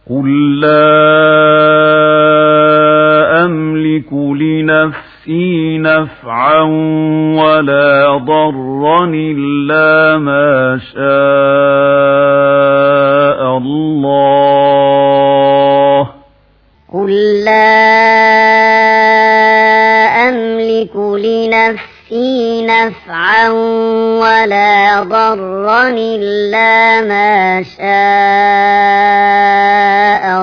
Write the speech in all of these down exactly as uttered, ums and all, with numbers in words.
قل لا أملك لنفسي نفعا ولا ضرا إلا ما شاء الله قل لا أملك لنفسي نفعا ولا ضرا إلا ما شاء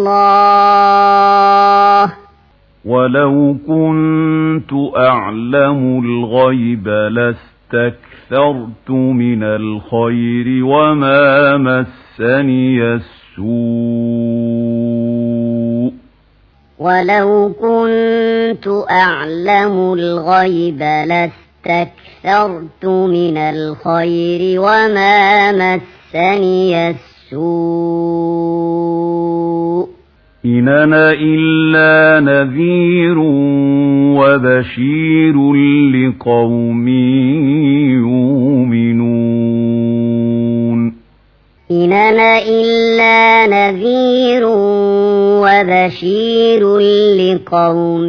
الله ولو كنت أعلم الغيب لاستكثرت من الخير وما مسني السوء ولو كنت أعلم الغيب لاستكثرت من الخير وما مسني السوء إن أنا إلا نذير وبشير لقوم يؤمنون إن أنا إلا نذير وبشير لقوم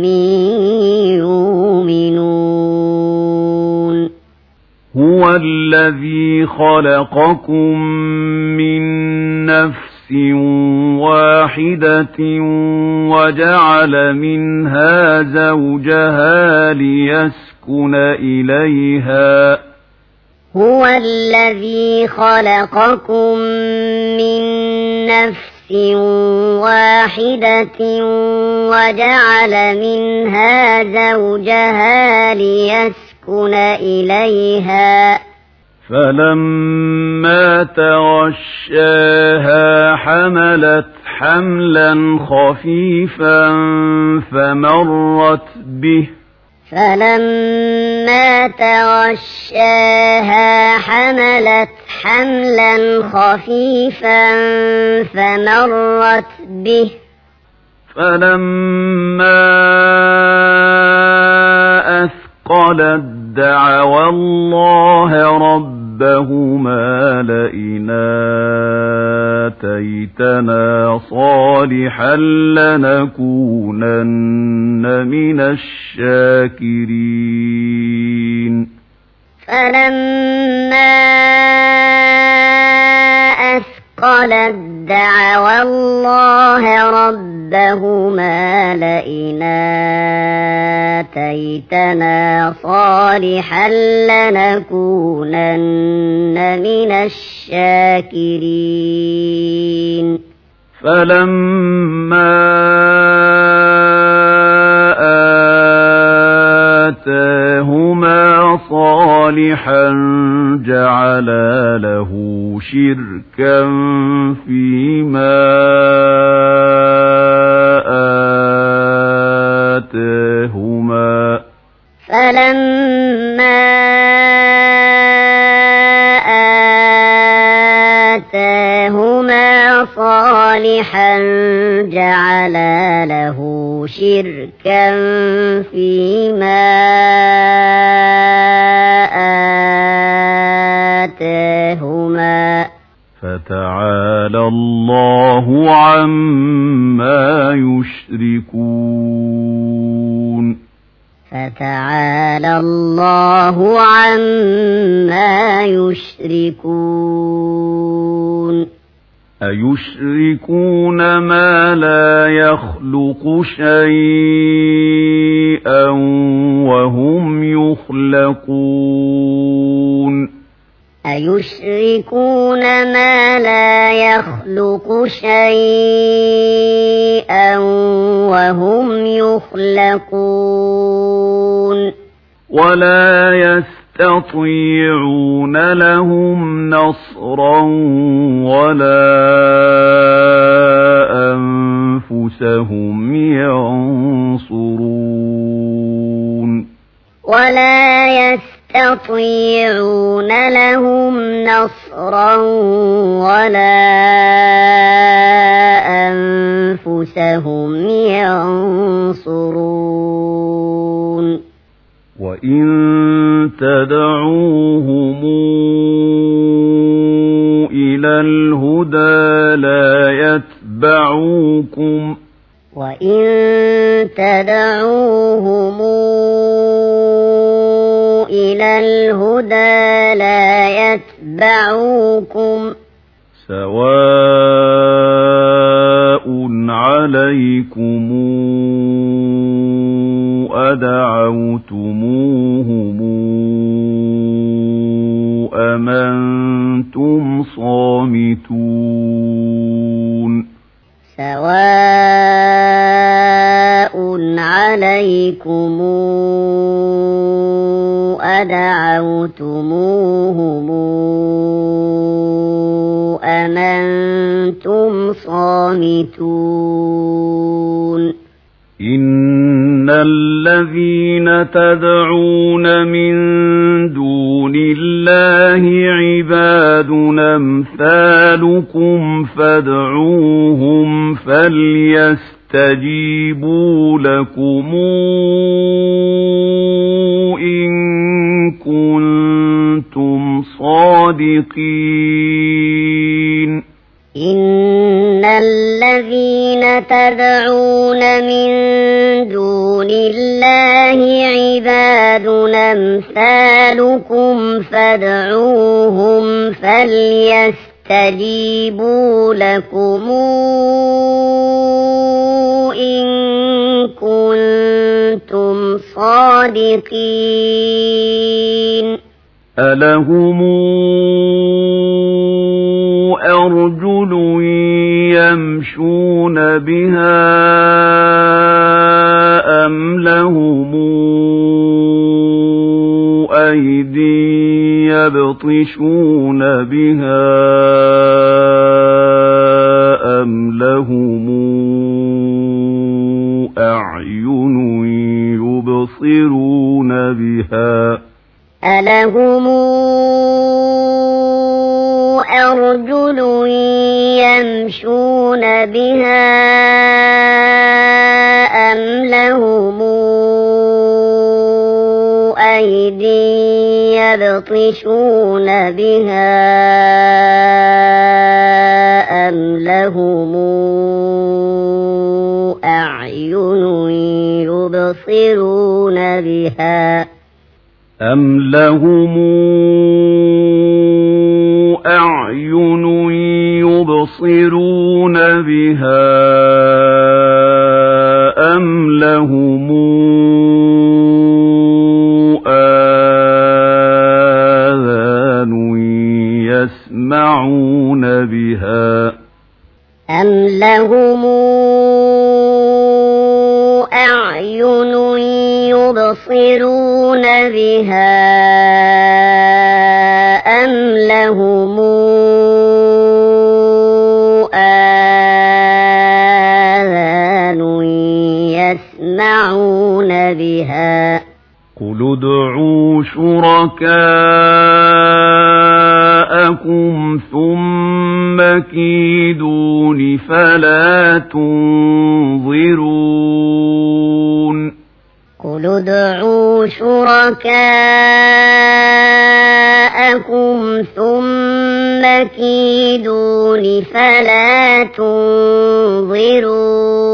يؤمنون هو الذي خلقكم من نفس واحدة وجعل منها زوجها ليسكن إليها هو الذي خلقكم من نفس واحدة وجعل منها زوجها ليسكن إليها فلما تغشاها حملت حملا خفيفا فمرت به فلما تغشاها حملت حملا خفيفا فمرت به فلما أثقلت دعوا الله ربهما لئن آتيتنا صالحا لنكونن من الشاكرين فلما أثقلت دعوا الله ربهما لئن آتيتنا صالحا لنكونن من الشاكرين فلما آتاهما صالحا جعلا له شركا فيما آتاهما فلما آتاهما صالحا جعلا له شركا فيما آتاهما فتعالى الله عما يشركون فتعالى الله عما يشركون أيشركون ما لا يخلق شيئا وهم يخلقون أيشركون ما لا يخلق شيئا وهم يخلقون ولا يستطيعون لهم نصرا ولا أنفسهم ينصرون ولا يستطيعون لهم نصرا ولا أنفسهم ينصرون وإن تدعوهم إلى الهدى لا يتبعوكم وإن تدعوهم إلى الهدى لا يتبعوكم سواء عليكم أدعوتموهم أم أنتم صامتون سواء عليكم أدعوتموهم أم أنتم صامتون إن الذين تدعون من دون الله عباد أمثالكم فادعوهم فليستجيبوا لكم إن كنتم صادقين إن الذين تدعون من دون الله عباد أمثالكم فادعوهم فليستجيبوا لكم إن كنتم صادقين ألهم أرجل يمشون بها أم لهم أيدي يبطشون بها أم لهم أعين يبصرون بها ألهم أرجل يمشون بها أم لهم أيدي يبطشون بها أم لهم أعين يبصرون بها أم لهم أعين يبصرون بها أم لهم آذان يسمعون بها أم لهم أعين يبصرون بها أم لهم آذان يسمعون بها قل ادعوا شركاءكم ثم كيدون فلا تنظرون قل ادعوا شركاءكم ثم كيدون فلا تنظرون